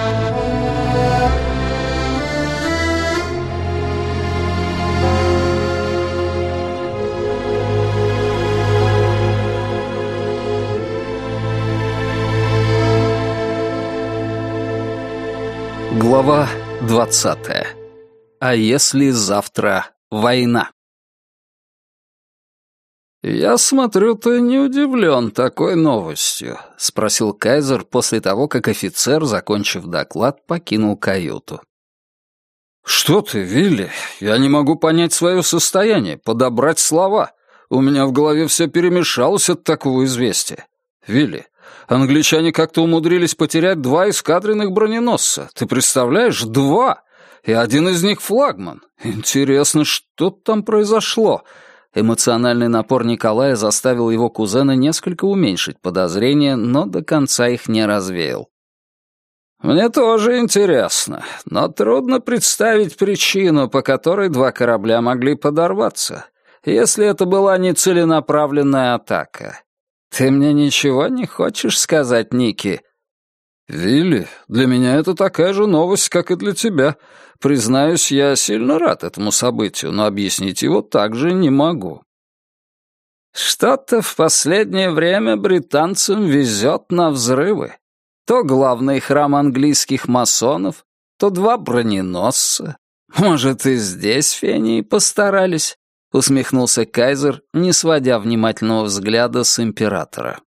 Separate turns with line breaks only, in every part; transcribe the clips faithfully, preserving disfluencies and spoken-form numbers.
Глава двадцатая. А если завтра война? «Я смотрю, ты не удивлен такой новостью», — спросил Кайзер после того, как офицер, закончив доклад, покинул каюту. «Что ты, Вилли? Я не могу понять свое состояние, подобрать слова. У меня в голове все перемешалось от такого известия. Вилли, англичане как-то умудрились потерять два эскадренных броненосца. Ты представляешь, два! И один из них флагман. Интересно, что там произошло?» Эмоциональный напор Николая заставил его кузена несколько уменьшить подозрения, но до конца их не развеял. «Мне тоже интересно, но трудно представить причину, по которой два корабля могли подорваться, если это была не целенаправленная атака. Ты мне ничего не хочешь сказать, Ники?» «Вилли, для меня это такая же новость, как и для тебя. Признаюсь, я сильно рад этому событию, но объяснить его также не могу». «Что-то в последнее время британцам везет на взрывы. То главный храм английских масонов, то два броненосца. Может, и здесь фении постарались?» — усмехнулся Кайзер, не сводя внимательного взгляда с императора.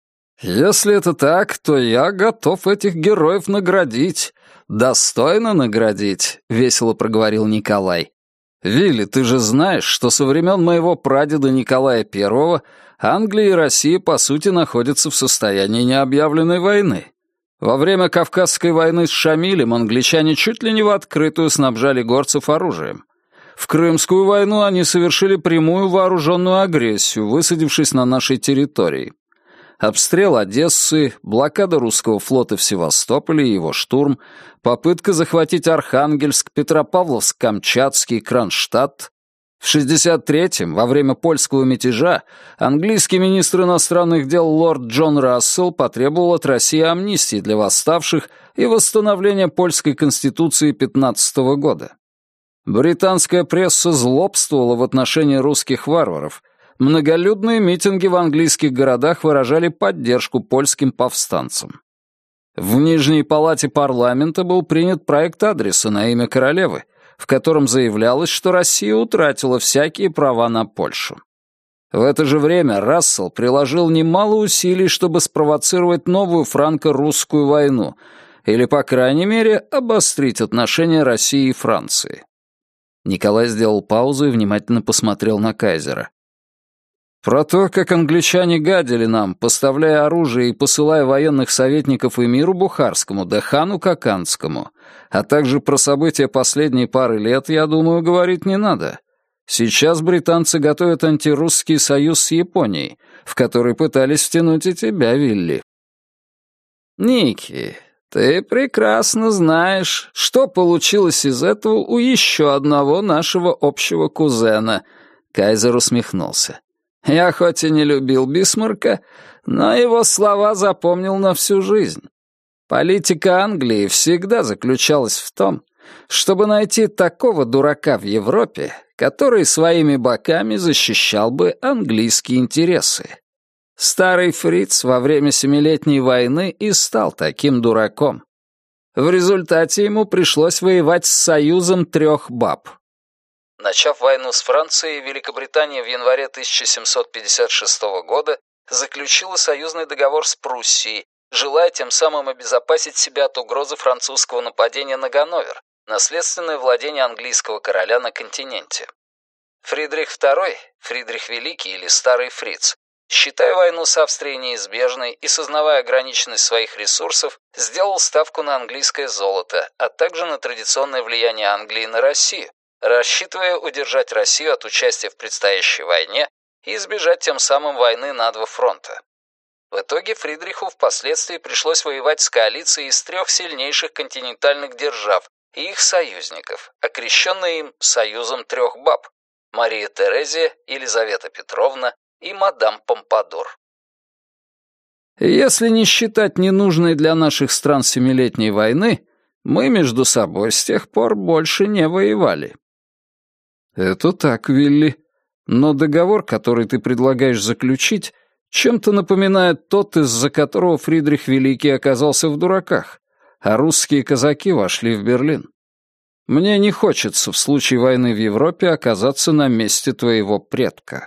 «Если это так, то я готов этих героев наградить. Достойно наградить», — весело проговорил Николай. «Вилли, ты же знаешь, что со времен моего прадеда Николая Первого Англия и Россия, по сути, находятся в состоянии необъявленной войны. Во время Кавказской войны с Шамилем англичане чуть ли не в открытую снабжали горцев оружием. В Крымскую войну они совершили прямую вооруженную агрессию, высадившись на нашей территории. Обстрел Одессы, блокада русского флота в Севастополе и его штурм, попытка захватить Архангельск, Петропавловск-Камчатский, Кронштадт. В шестьдесят третьем, во время польского мятежа, английский министр иностранных дел лорд Джон Рассел потребовал от России амнистии для восставших и восстановления польской конституции пятнадцатого года. Британская пресса злобствовала в отношении русских варваров. Многолюдные митинги в английских городах выражали поддержку польским повстанцам. В Нижней палате парламента был принят проект адреса на имя королевы, в котором заявлялось, что Россия утратила всякие права на Польшу. В это же время Рассел приложил немало усилий, чтобы спровоцировать новую франко-русскую войну, или, по крайней мере, обострить отношения России и Франции. Николай сделал паузу и внимательно посмотрел на Кайзера. «Про то, как англичане гадили нам, поставляя оружие и посылая военных советников эмиру Бухарскому да хану Каканскому, а также про события последней пары лет, я думаю, говорить не надо. Сейчас британцы готовят антирусский союз с Японией, в который пытались втянуть и тебя, Вилли». «Ники, ты прекрасно знаешь, что получилось из этого у еще одного нашего общего кузена», — Кайзер усмехнулся. «Я хоть и не любил Бисмарка, но его слова запомнил на всю жизнь. Политика Англии всегда заключалась в том, чтобы найти такого дурака в Европе, который своими боками защищал бы английские интересы. Старый фриц во время Семилетней войны и стал таким дураком. В результате ему пришлось воевать с союзом трех баб». Начав войну с Францией, Великобритания в январе тысяча семьсот пятьдесят шестого года заключила союзный договор с Пруссией, желая тем самым обезопасить себя от угрозы французского нападения на Ганновер, наследственное владение английского короля на континенте. Фридрих второй, Фридрих Великий или Старый Фриц, считая войну с Австрией неизбежной и сознавая ограниченность своих ресурсов, сделал ставку на английское золото, а также на традиционное влияние Англии на Россию, рассчитывая удержать Россию от участия в предстоящей войне и избежать тем самым войны на два фронта. В итоге Фридриху впоследствии пришлось воевать с коалицией из трех сильнейших континентальных держав и их союзников, окрещенной им «Союзом трех баб» — Мария Терезия, Елизавета Петровна и мадам Помпадур. Если не считать ненужной для наших стран Семилетней войны, Мы между собой с тех пор больше не воевали». «Это так, Вилли. Но договор, который ты предлагаешь заключить, чем-то напоминает тот, из-за которого Фридрих Великий оказался в дураках, а русские казаки вошли в Берлин. Мне не хочется в случае войны в Европе оказаться на месте твоего предка».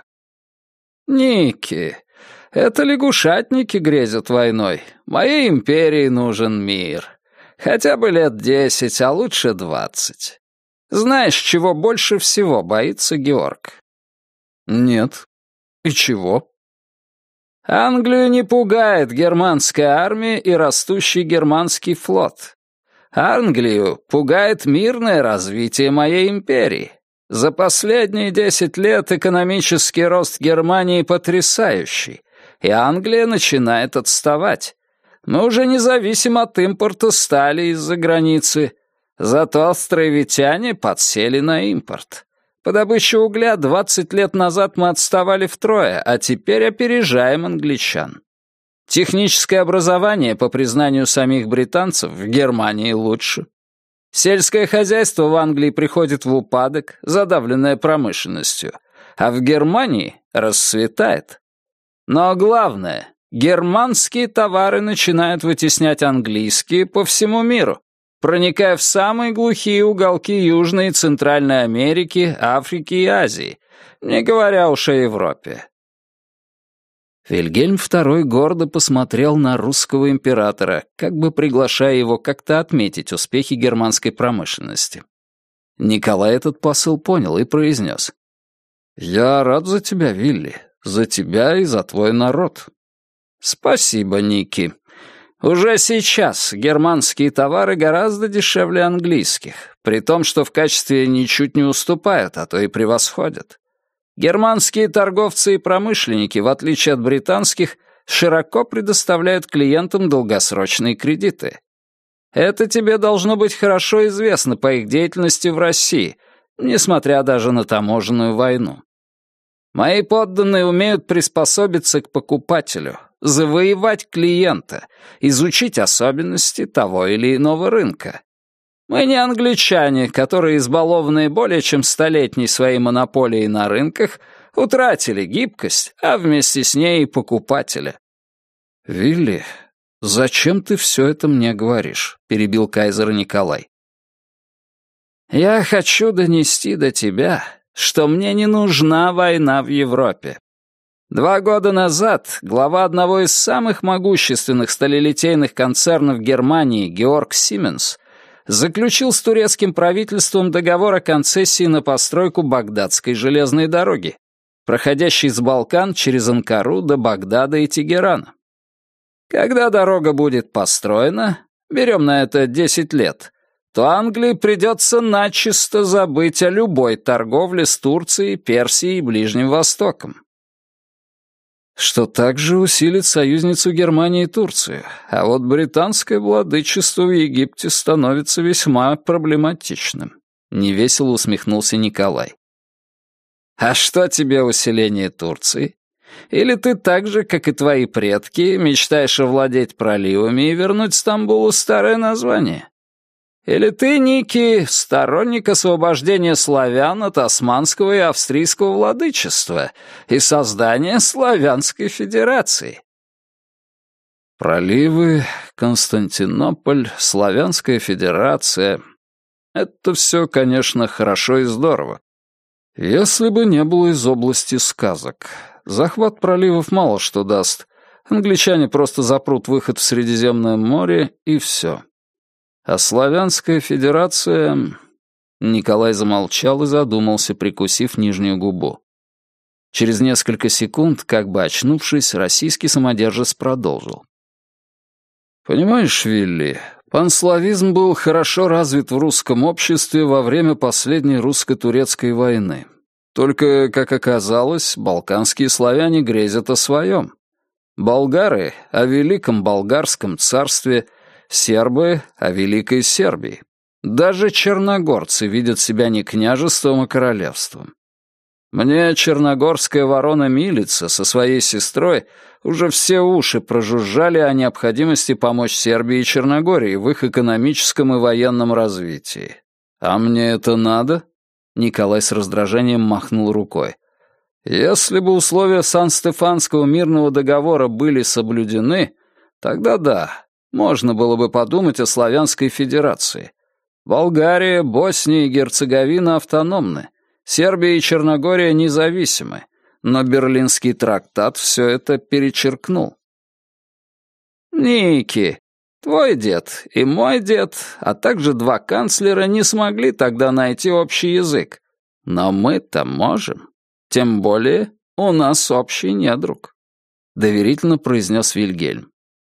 «Ники, это лягушатники грезят войной. Моей империи нужен мир. Хотя бы лет десять, а лучше двадцать. Знаешь, чего больше всего боится Георг?» «Нет. И чего?» «Англию не пугает германская армия и растущий германский флот. Англию пугает мирное развитие моей империи. За последние десять лет экономический рост Германии потрясающий, и Англия начинает отставать. Мы уже не зависим от импорта стали из-за границы, зато островитяне подсели на импорт. По добыче угля двадцать лет назад мы отставали втрое, а теперь опережаем англичан. Техническое образование, по признанию самих британцев, в Германии лучше. Сельское хозяйство в Англии приходит в упадок, задавленное промышленностью, а в Германии расцветает. Но главное, германские товары начинают вытеснять английские по всему миру, проникая в самые глухие уголки Южной и Центральной Америки, Африки и Азии, не говоря уж о Европе. Вильгельм второй гордо посмотрел на русского императора, как бы приглашая его как-то отметить успехи германской промышленности. Николай этот посыл понял и произнес: «Я рад за тебя, Вилли, за тебя и за твой народ». «Спасибо, Ники. Уже сейчас германские товары гораздо дешевле английских, при том, что в качестве ничуть не уступают, а то и превосходят. Германские торговцы и промышленники, в отличие от британских, широко предоставляют клиентам долгосрочные кредиты. Это тебе должно быть хорошо известно по их деятельности в России, несмотря даже на таможенную войну. Мои подданные умеют приспособиться к покупателю, завоевать клиента, изучить особенности того или иного рынка. Мы не англичане, которые, избалованные более чем столетней своей монополией на рынках, утратили гибкость, а вместе с ней и покупателя». «Вилли, зачем ты все это мне говоришь?» — перебил кайзера Николай. «Я хочу донести до тебя, что мне не нужна война в Европе. Два года назад глава одного из самых могущественных сталелитейных концернов Германии Георг Сименс заключил с турецким правительством договор о концессии на постройку Багдадской железной дороги, проходящей с Балкан через Анкару до Багдада и Тегерана. Когда дорога будет построена, берем на это десять лет, то Англии придется начисто забыть о любой торговле с Турцией, Персией и Ближним Востоком. Что также усилит союзницу Германии и Турцию, а вот британское владычество в Египте становится весьма проблематичным», — невесело усмехнулся Николай. «А что тебе усиление Турции? Или ты так же, как и твои предки, мечтаешь овладеть проливами и вернуть Стамбулу старое название? Или ты, Ники, сторонник освобождения славян от османского и австрийского владычества и создания славянской федерации?» Проливы, Константинополь, Славянская федерация — это все, конечно, хорошо и здорово. Если бы не было из области сказок. Захват проливов мало что даст. Англичане просто запрут выход в Средиземное море, и все. А Славянская федерация... Николай замолчал и задумался, прикусив нижнюю губу. Через несколько секунд, как бы очнувшись, российский самодержец продолжил. «Понимаешь, Вилли, панславизм был хорошо развит в русском обществе во время последней русско-турецкой войны. Только, как оказалось, балканские славяне грезят о своем. Болгары — о великом болгарском царстве, сербы — о великой Сербии. Даже черногорцы видят себя не княжеством, а королевством. Мне черногорская ворона-милица со своей сестрой уже все уши прожужжали о необходимости помочь Сербии и Черногории в их экономическом и военном развитии. А мне это надо? Николай с раздражением махнул рукой. Если бы условия Сан-Стефанского мирного договора были соблюдены, тогда да, можно было бы подумать о Славянской Федерации. Болгария, Босния и Герцеговина автономны, Сербия и Черногория независимы, но Берлинский трактат все это перечеркнул. Ники, твой дед и мой дед, а также два канцлера не смогли тогда найти общий язык. Но мы-то можем. Тем более у нас общий недруг», — доверительно произнес Вильгельм.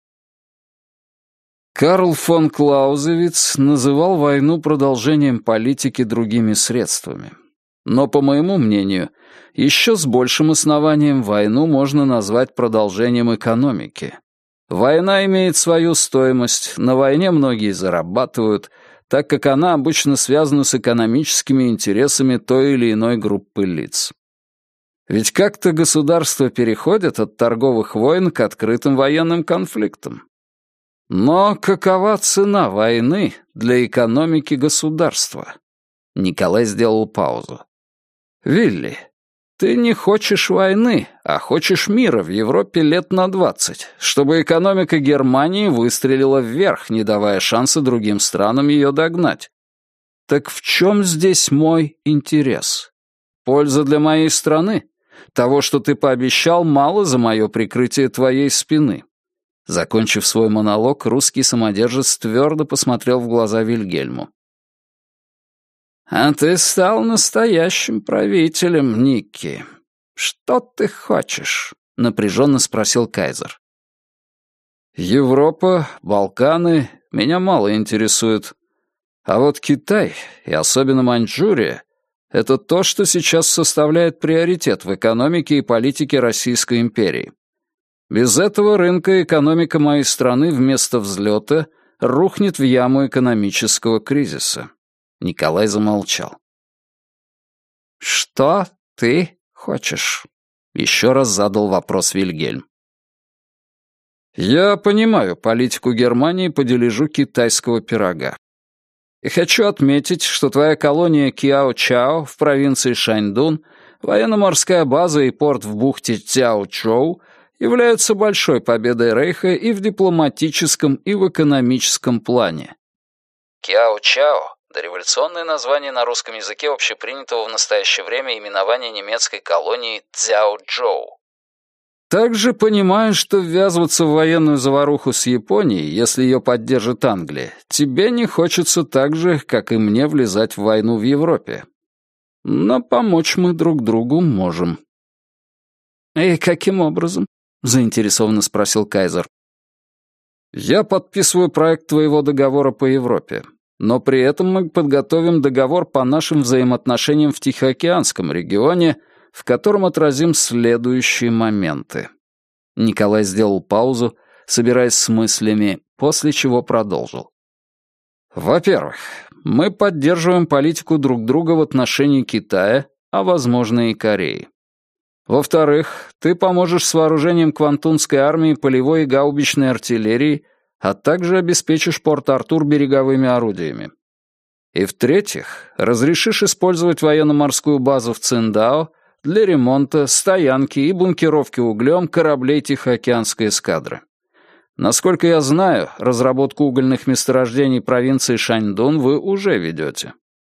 Карл фон Клаузевиц называл войну продолжением политики другими средствами. Но, по моему мнению, еще с большим основанием войну можно назвать продолжением экономики. Война имеет свою стоимость, на войне многие зарабатывают, так как она обычно связана с экономическими интересами той или иной группы лиц. Ведь как-то государства переходят от торговых войн к открытым военным конфликтам. Но какова цена войны для экономики государства? Николай сделал паузу. Вилли, ты не хочешь войны, а хочешь мира в Европе лет на двадцать, чтобы экономика Германии выстрелила вверх, не давая шанса другим странам ее догнать. Так в чем здесь мой интерес? Польза для моей страны? Того, что ты пообещал, мало за мое прикрытие твоей спины. Закончив свой монолог, русский самодержец твердо посмотрел в глаза Вильгельму. «А ты стал настоящим правителем, Никки. Что ты хочешь?» — напряженно спросил кайзер. «Европа, Балканы меня мало интересуют. А вот Китай, и особенно Маньчжурия, это то, что сейчас составляет приоритет в экономике и политике Российской империи. Без этого рынка экономика моей страны вместо взлета рухнет в яму экономического кризиса». Николай замолчал. «Что ты хочешь?» — еще раз задал вопрос Вильгельм. «Я понимаю политику Германии по дележу китайского пирога. И хочу отметить, что твоя колония Кяо-Чао в провинции Шаньдун, военно-морская база и порт в бухте Цяо-Чоу являются большой победой Рейха и в дипломатическом, и в экономическом плане». Кяо-Чао — дореволюционное название на русском языке общепринятого в настоящее время именования немецкой колонии Цзяоджоу. Также понимаю, что ввязываться в военную заваруху с Японией, если ее поддержит Англия, тебе не хочется так же, как и мне, влезать в войну в Европе. Но помочь мы друг другу можем. «И каким образом?» — заинтересованно спросил кайзер. «Я подписываю проект твоего договора по Европе, но при этом мы подготовим договор по нашим взаимоотношениям в Тихоокеанском регионе, в котором отразим следующие моменты». Николай сделал паузу, собираясь с мыслями, после чего продолжил. «Во-первых, мы поддерживаем политику друг друга в отношении Китая, а, возможно, и Кореи. Во-вторых, ты поможешь с вооружением Квантунской армии полевой и гаубичной артиллерии, а также обеспечишь Порт-Артур береговыми орудиями. И в-третьих, разрешишь использовать военно-морскую базу в Циндао для ремонта, стоянки и бункеровки углем кораблей Тихоокеанской эскадры. Насколько я знаю, разработку угольных месторождений провинции Шаньдун вы уже ведете».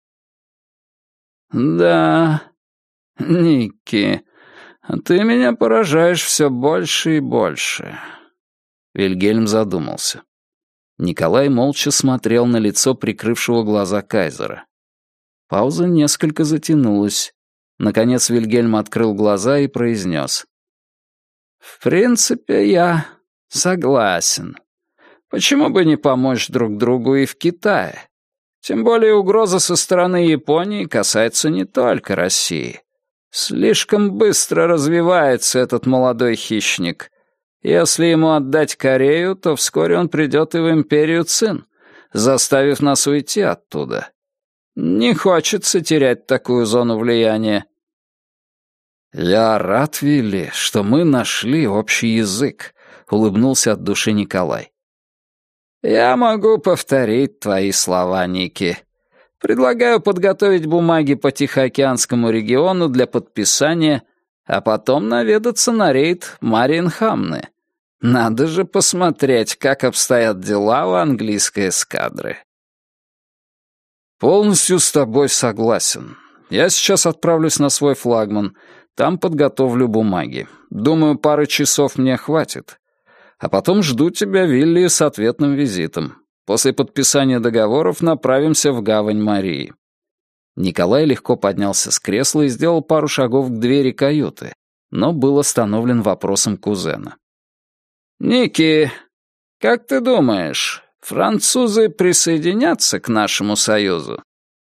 «Да, Никки, ты меня поражаешь все больше и больше». Вильгельм задумался. Николай молча смотрел на лицо прикрывшего глаза кайзера. Пауза несколько затянулась. Наконец Вильгельм открыл глаза и произнес. «В принципе, я согласен. Почему бы не помочь друг другу и в Китае? Тем более угроза со стороны Японии касается не только России. Слишком быстро развивается этот молодой хищник. Если ему отдать Корею, то вскоре он придет и в империю Цин, заставив нас уйти оттуда. Не хочется терять такую зону влияния». «Я рад, Вилли, что мы нашли общий язык», — улыбнулся от души Николай. «Я могу повторить твои слова, Ники. Предлагаю подготовить бумаги по Тихоокеанскому региону для подписания, а потом наведаться на рейд Мариенхамны. Надо же посмотреть, как обстоят дела у английской эскадры». «Полностью с тобой согласен. Я сейчас отправлюсь на свой флагман, там подготовлю бумаги. Думаю, пары часов мне хватит. А потом жду тебя, Вилли, с ответным визитом. После подписания договоров направимся в гавань Марии». Николай легко поднялся с кресла и сделал пару шагов к двери каюты, но был остановлен вопросом кузена. «Ники, как ты думаешь, французы присоединятся к нашему союзу?»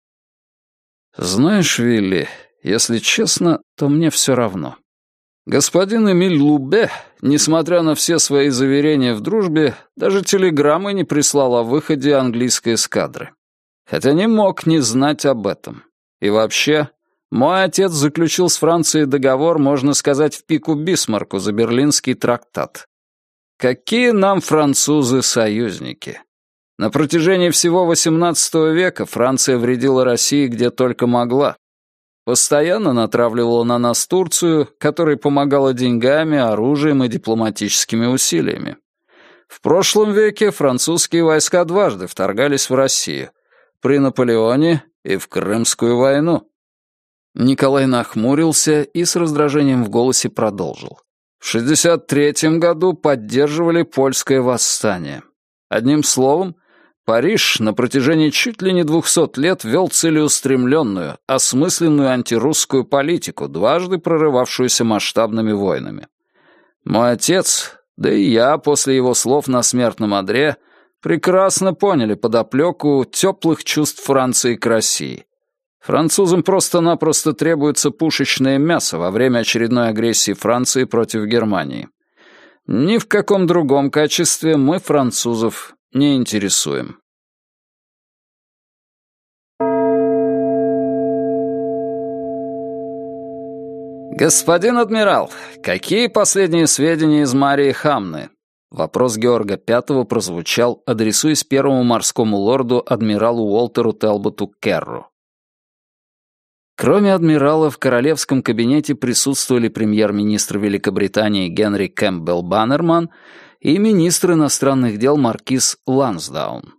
«Знаешь, Вилли, если честно, то мне все равно. Господин Эмиль Лубе, несмотря на все свои заверения в дружбе, даже телеграммы не прислал о выходе английской эскадры. Хотя не мог не знать об этом. И вообще, мой отец заключил с Францией договор, можно сказать, в пику Бисмарку за Берлинский трактат. Какие нам французы союзники? На протяжении всего восемнадцатого века Франция вредила России где только могла. Постоянно натравливала на нас Турцию, которой помогала деньгами, оружием и дипломатическими усилиями. В прошлом веке французские войска дважды вторгались в Россию. При Наполеоне и в Крымскую войну. Николай нахмурился и с раздражением в голосе продолжил. В шестьдесят третьем году поддерживали польское восстание. Одним словом, Париж на протяжении чуть ли не двухсот лет вел целеустремленную, осмысленную антирусскую политику, дважды прорывавшуюся масштабными войнами. Мой отец, да и я после его слов на смертном одре, прекрасно поняли подоплеку теплых чувств Франции к России. Французам просто-напросто требуется пушечное мясо во время очередной агрессии Франции против Германии. Ни в каком другом качестве мы французов не интересуем. «Господин адмирал, какие последние сведения из Мариенхамны?» Вопрос Георга Пятого прозвучал, адресуясь первому морскому лорду адмиралу Уолтеру Телботу Керру. Кроме адмирала, в королевском кабинете присутствовали премьер-министр Великобритании Генри Кэмпбелл Баннерман и министр иностранных дел маркиз Лансдаун.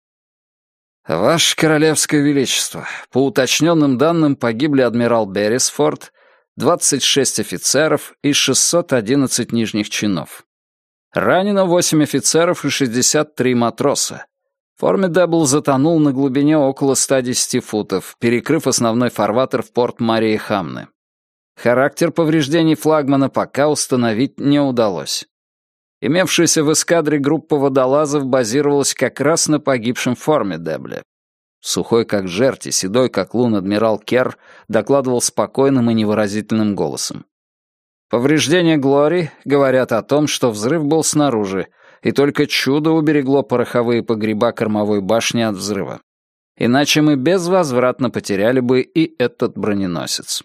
«Ваше Королевское Величество, по уточненным данным погибли адмирал Беррисфорд, двадцать шесть офицеров и шестьсот одиннадцать нижних чинов. Ранено восемь офицеров и шестьдесят три матроса. Формидабл затонул на глубине около ста десяти футов, перекрыв основной фарватер в порт Мариенхамны. Характер повреждений флагмана пока установить не удалось. Имевшаяся в эскадре группа водолазов базировалась как раз на погибшем Формидабле. Сухой как жерть и седой как лун адмирал Керр докладывал спокойным и невыразительным голосом. Повреждения Глори говорят о том, что взрыв был снаружи, и только чудо уберегло пороховые погреба кормовой башни от взрыва. Иначе мы безвозвратно потеряли бы и этот броненосец.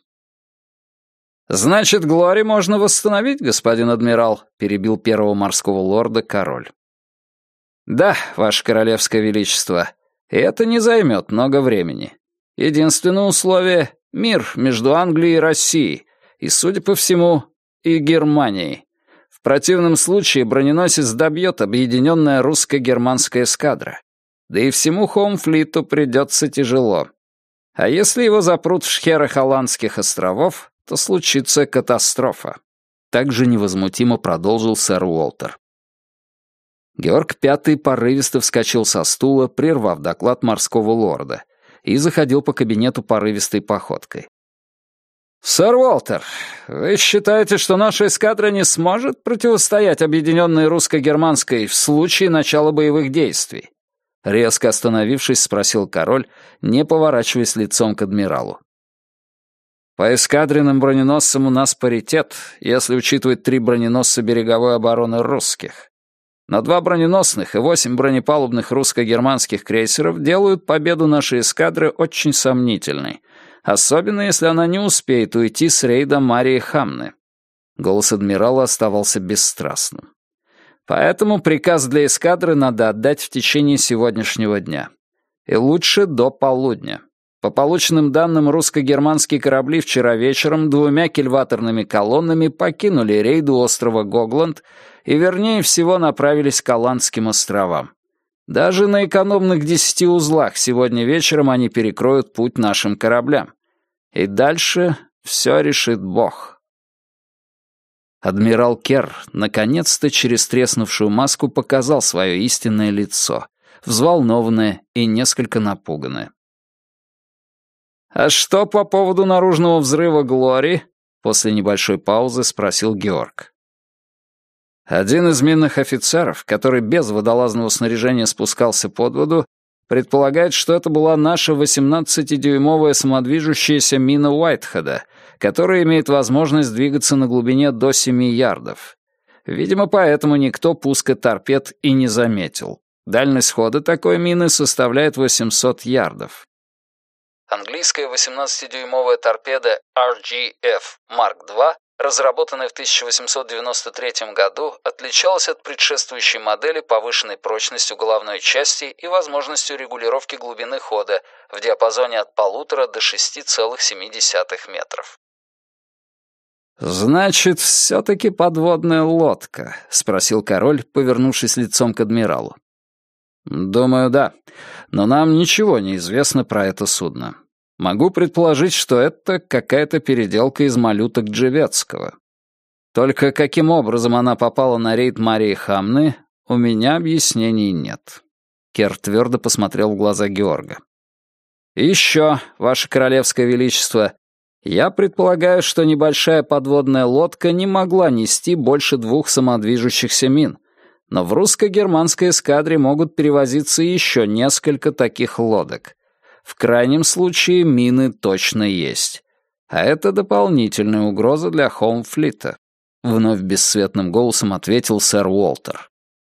«Значит, Глори можно восстановить, господин адмирал?» — перебил первого морского лорда король. «Да, ваше королевское величество, и это не займет много времени. Единственное условие — мир между Англией и Россией, и, судя по всему, и Германией. В противном случае броненосец добьет объединенная русско-германская эскадра. Да и всему Хоумфлиту придется тяжело. А если его запрут в шхерах Оландских островов, то случится катастрофа», — также невозмутимо продолжил сэр Уолтер. Георг Пятый порывисто вскочил со стула, прервав доклад морского лорда, и заходил по кабинету порывистой походкой. «Сэр Уолтер, вы считаете, что наша эскадра не сможет противостоять объединенной русско-германской в случае начала боевых действий?» Резко остановившись, спросил король, не поворачиваясь лицом к адмиралу. «По эскадренным броненосцам у нас паритет, если учитывать три броненосца береговой обороны русских. Но два броненосных и восемь бронепалубных русско-германских крейсеров делают победу нашей эскадры очень сомнительной, Особенно, если она не успеет уйти с рейда Марии Хамны. Голос адмирала оставался бесстрастным. Поэтому приказ для эскадры надо отдать в течение сегодняшнего дня. И лучше до полудня. По полученным данным, русско-германские корабли вчера вечером двумя кильваторными колоннами покинули рейду острова Гогланд и, вернее всего, направились к Аландским островам. Даже на экономных десяти узлах сегодня вечером они перекроют путь нашим кораблям. И дальше все решит Бог. Адмирал Керр наконец-то через треснувшую маску показал свое истинное лицо, взволнованное и несколько напуганное. «А что по поводу наружного взрыва Глори?» После небольшой паузы спросил Георг. Один из минных офицеров, который без водолазного снаряжения спускался под воду, предполагает, что это была наша восемнадцатидюймовая самодвижущаяся мина Уайтхеда, которая имеет возможность двигаться на глубине до семи ярдов. Видимо, поэтому никто пуска торпед и не заметил. Дальность хода такой мины составляет восемьсот ярдов. Английская восемнадцатидюймовая торпеда ар джи эф Марк два, разработанная в тысяча восемьсот девяносто третьем году, отличалась от предшествующей модели повышенной прочностью головной части и возможностью регулировки глубины хода в диапазоне от полутора до шести целых семи десятых метров. «Значит, все-таки подводная лодка?» — спросил король, повернувшись лицом к адмиралу. «Думаю, да. Но нам ничего не известно про это судно. Могу предположить, что это какая-то переделка из малюток Джевецкого. Только каким образом она попала на рейд Марии Хамны, у меня объяснений нет». Керр твердо посмотрел в глаза Георга. «И еще, Ваше Королевское Величество, я предполагаю, что небольшая подводная лодка не могла нести больше двух самодвижущихся мин, но в русско-германской эскадре могут перевозиться еще несколько таких лодок. В крайнем случае мины точно есть. А это дополнительная угроза для Хоумфлита», — вновь бесцветным голосом ответил сэр Уолтер.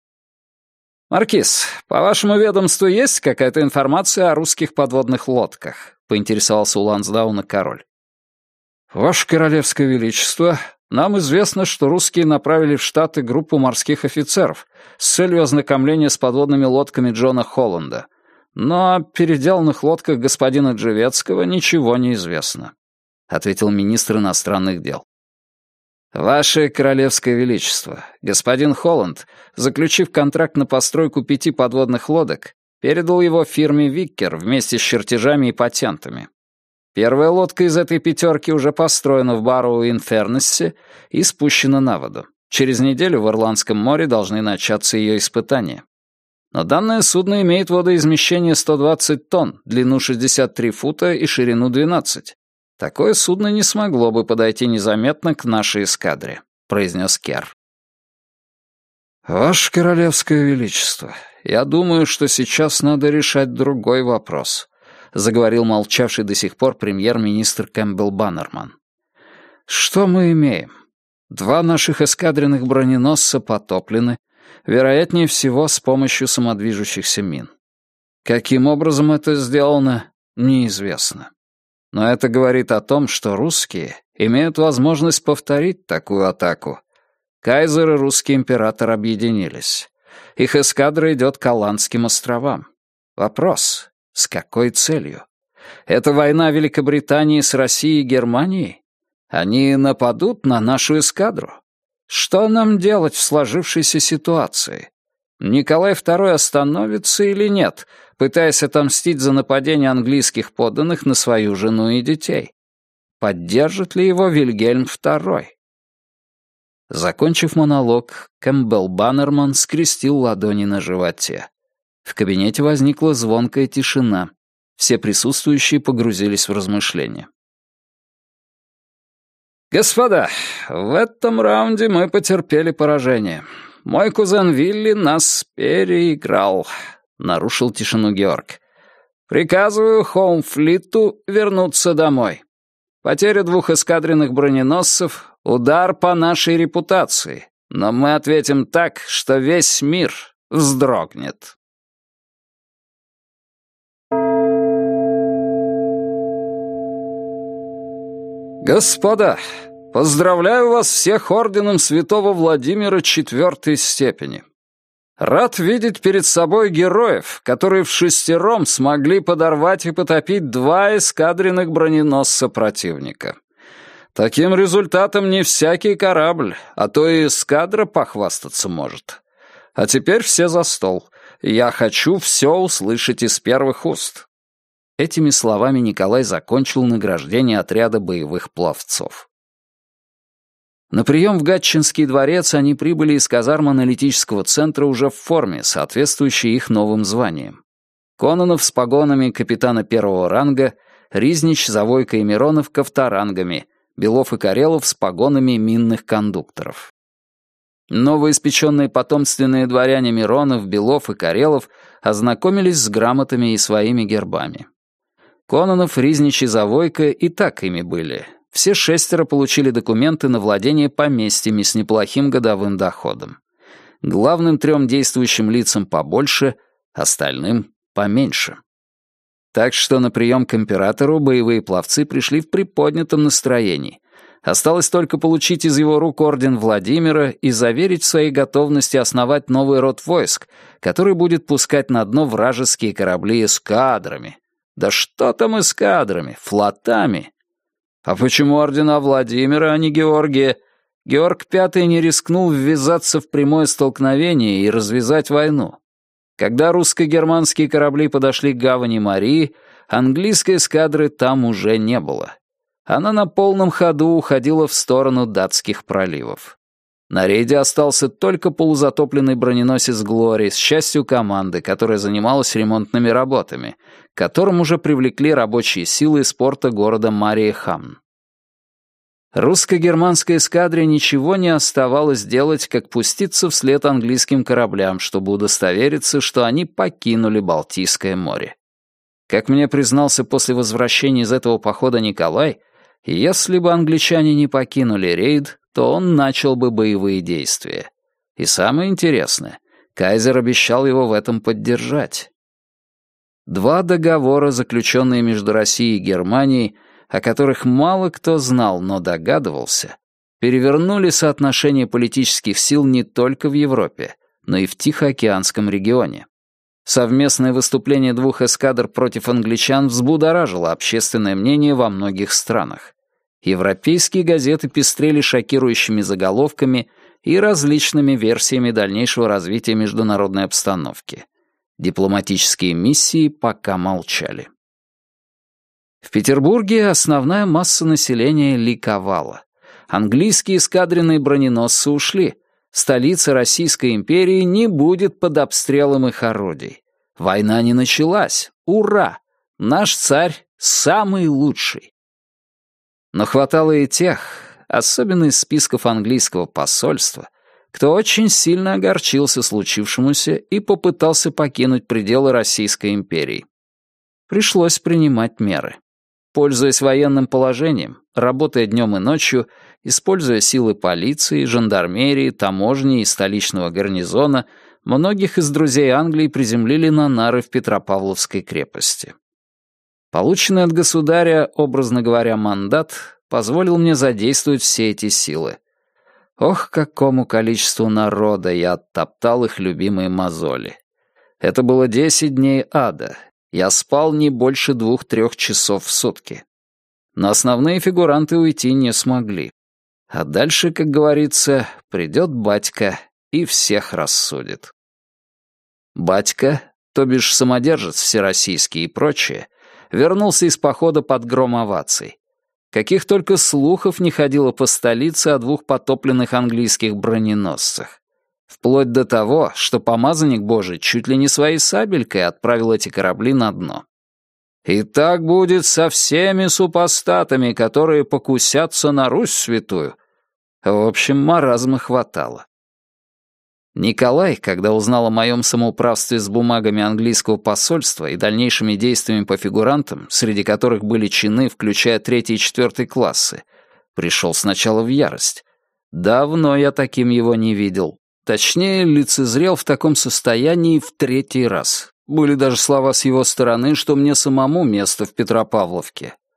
«Маркиз, по вашему ведомству есть какая-то информация о русских подводных лодках?» — поинтересовался у Лансдауна король. «Ваше Королевское Величество, нам известно, что русские направили в Штаты группу морских офицеров с целью ознакомления с подводными лодками Джона Холланда, но о переделанных лодках господина Джевецкого ничего не известно», — ответил министр иностранных дел. «Ваше Королевское Величество, господин Холланд, заключив контракт на постройку пяти подводных лодок, передал его фирме «Виккер» вместе с чертежами и патентами. Первая лодка из этой пятерки уже построена в Барроу-Инфернессе и спущена на воду. Через неделю в Ирландском море должны начаться ее испытания. Но данное судно имеет водоизмещение сто двадцать тонн, длину шестьдесят три фута и ширину двенадцать. Такое судно не смогло бы подойти незаметно к нашей эскадре», — произнес Керр. «Ваше Королевское Величество, я думаю, что сейчас надо решать другой вопрос», — заговорил молчавший до сих пор премьер-министр Кэмпбелл Баннерман. «Что мы имеем? Два наших эскадренных броненосца потоплены, вероятнее всего, с помощью самодвижущихся мин. Каким образом это сделано, неизвестно. Но это говорит о том, что русские имеют возможность повторить такую атаку. Кайзер и русский император объединились. Их эскадра идет к Аландским островам. Вопрос, с какой целью? Это война Великобритании с Россией и Германией? Они нападут на нашу эскадру? Что нам делать в сложившейся ситуации? Николай второй остановится или нет, пытаясь отомстить за нападение английских подданных на свою жену и детей? Поддержит ли его Вильгельм второй? Закончив монолог, Кэмпбелл Баннерман скрестил ладони на животе. В кабинете возникла звонкая тишина. Все присутствующие погрузились в размышления. «Господа, в этом раунде мы потерпели поражение. Мой кузен Вилли нас переиграл», — нарушил тишину Георг. «Приказываю Хоумфлиту вернуться домой. Потеря двух эскадренных броненосцев — удар по нашей репутации, но мы ответим так, что весь мир вздрогнет». «Господа, поздравляю вас всех орденом Святого Владимира четвертой степени. Рад видеть перед собой героев, которые в шестером смогли подорвать и потопить два эскадренных броненосца противника. Таким результатом не всякий корабль, а то и эскадра похвастаться может. А теперь все за стол. Я хочу все услышать из первых уст». Этими словами Николай закончил награждение отряда боевых пловцов. На прием в Гатчинский дворец они прибыли из казарм аналитического центра уже в форме, соответствующей их новым званиям. Кононов с погонами капитана первого ранга, Ризнич, Завойко и Миронов ковторангами, Белов и Карелов с погонами минных кондукторов. Новоиспеченные потомственные дворяне Миронов, Белов и Карелов ознакомились с грамотами и своими гербами. Кононов, Ризнич и Завойко и так ими были. Все шестеро получили документы на владение поместьями с неплохим годовым доходом. Главным трем действующим лицам побольше, остальным поменьше. Так что на прием к императору боевые пловцы пришли в приподнятом настроении. Осталось только получить из его рук орден Владимира и заверить в своей готовности основать новый род войск, который будет пускать на дно вражеские корабли эскадрами. Да что там эскадрами, флотами. А почему ордена Владимира, а не Георгия? Георг Пятый не рискнул ввязаться в прямое столкновение и развязать войну. Когда русско-германские корабли подошли к гавани Марии, английской эскадры там уже не было. Она на полном ходу уходила в сторону датских проливов. На рейде остался только полузатопленный броненосец «Глорий» с частью команды, которая занималась ремонтными работами, к которым уже привлекли рабочие силы из порта города Мариехамн. Русско-германской эскадре ничего не оставалось делать, как пуститься вслед английским кораблям, чтобы удостовериться, что они покинули Балтийское море. Как мне признался после возвращения из этого похода Николай, если бы англичане не покинули рейд, то он начал бы боевые действия. И самое интересное, кайзер обещал его в этом поддержать. Два договора, заключенные между Россией и Германией, о которых мало кто знал, но догадывался, перевернули соотношение политических сил не только в Европе, но и в Тихоокеанском регионе. Совместное выступление двух эскадр против англичан взбудоражило общественное мнение во многих странах. Европейские газеты пестрели шокирующими заголовками и различными версиями дальнейшего развития международной обстановки. Дипломатические миссии пока молчали. В Петербурге основная масса населения ликовала. Английские эскадренные броненосцы ушли. Столица Российской империи не будет под обстрелом их орудий. Война не началась. Ура! Наш царь самый лучший. Но хватало и тех, особенно из списков английского посольства, кто очень сильно огорчился случившемуся и попытался покинуть пределы Российской империи. Пришлось принимать меры. Пользуясь военным положением, работая днем и ночью, используя силы полиции, жандармерии, таможни и столичного гарнизона, многих из друзей Англии приземлили на нары в Петропавловской крепости. Полученный от государя, образно говоря, мандат позволил мне задействовать все эти силы. Ох, какому количеству народа я оттоптал их любимые мозоли. Это было десять дней ада. Я спал не больше двух-трех часов в сутки. Но основные фигуранты уйти не смогли. А дальше, как говорится, придет батька и всех рассудит. Батька, то бишь самодержец всероссийский и прочее, вернулся из похода под гром оваций. Каких только слухов не ходило по столице о двух потопленных английских броненосцах. Вплоть до того, что помазанник Божий чуть ли не своей сабелькой отправил эти корабли на дно. И так будет со всеми супостатами, которые покусятся на Русь святую. В общем, маразма хватало. Николай, когда узнал о моем самоуправстве с бумагами английского посольства и дальнейшими действиями по фигурантам, среди которых были чины, включая третий и четвертый классы, пришел сначала в ярость. Давно я таким его не видел. Точнее, лицезрел в таком состоянии в третий раз. Были даже слова с его стороны, что мне самому место в Петропавловке.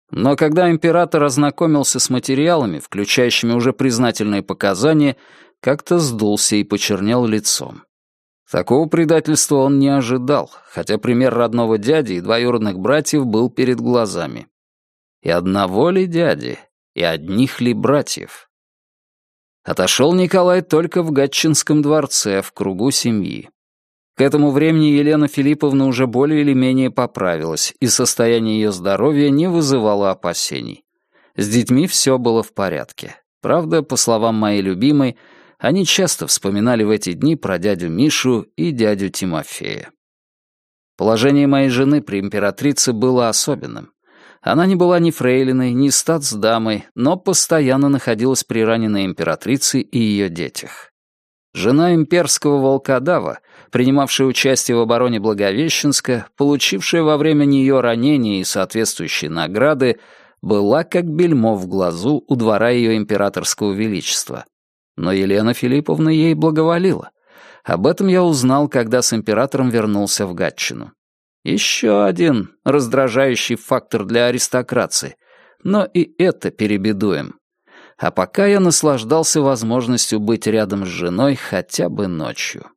Но когда император ознакомился с материалами, включающими уже признательные показания, как-то сдулся и почернел лицом. Такого предательства он не ожидал, хотя пример родного дяди и двоюродных братьев был перед глазами. И одного ли дяди, и одних ли братьев? Отошел Николай только в Гатчинском дворце, в кругу семьи. К этому времени Елена Филипповна уже более или менее поправилась, и состояние ее здоровья не вызывало опасений. С детьми все было в порядке. Правда, по словам моей любимой, они часто вспоминали в эти дни про дядю Мишу и дядю Тимофея. Положение моей жены при императрице было особенным. Она не была ни фрейлиной, ни статсдамой, но постоянно находилась при раненой императрице и ее детях. Жена имперского волкодава, принимавшая участие в обороне Благовещенска, получившая во время нее ранения и соответствующие награды, была как бельмо в глазу у двора ее императорского величества. Но Елена Филипповна ей благоволила. Об этом я узнал, когда с императором вернулся в Гатчину. Еще один раздражающий фактор для аристократии, но и это перебедуем. А пока я наслаждался возможностью быть рядом с женой хотя бы ночью.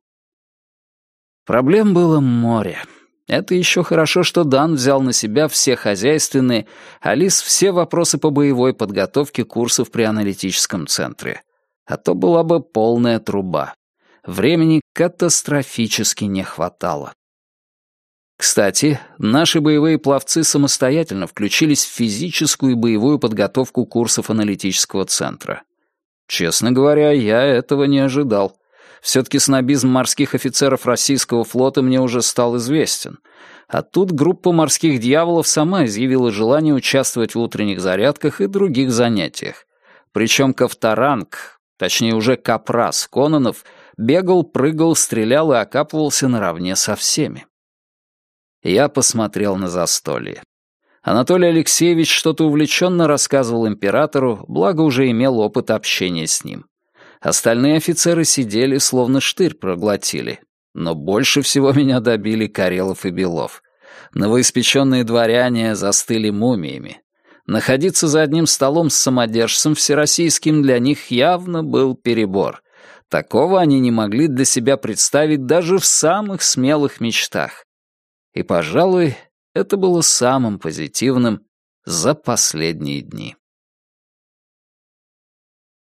Проблем было море. Это еще хорошо, что Дан взял на себя все хозяйственные, а Лис все вопросы по боевой подготовке курсов при аналитическом центре. А то была бы полная труба. Времени катастрофически не хватало. Кстати, наши боевые пловцы самостоятельно включились в физическую и боевую подготовку курсов аналитического центра. Честно говоря, я этого не ожидал. Все-таки снобизм морских офицеров российского флота мне уже стал известен. А тут группа морских дьяволов сама изъявила желание участвовать в утренних зарядках и других занятиях. Причем Ковторанг, точнее уже Капрас Кононов, бегал, прыгал, стрелял и окапывался наравне со всеми. Я посмотрел на застолье. Анатолий Алексеевич что-то увлеченно рассказывал императору, благо уже имел опыт общения с ним. Остальные офицеры сидели, словно штырь проглотили. Но больше всего меня добили Карелов и Белов. Новоиспеченные дворяне застыли мумиями. Находиться за одним столом с самодержцем всероссийским для них явно был перебор. Такого они не могли для себя представить даже в самых смелых мечтах. И, пожалуй, это было самым позитивным за последние дни.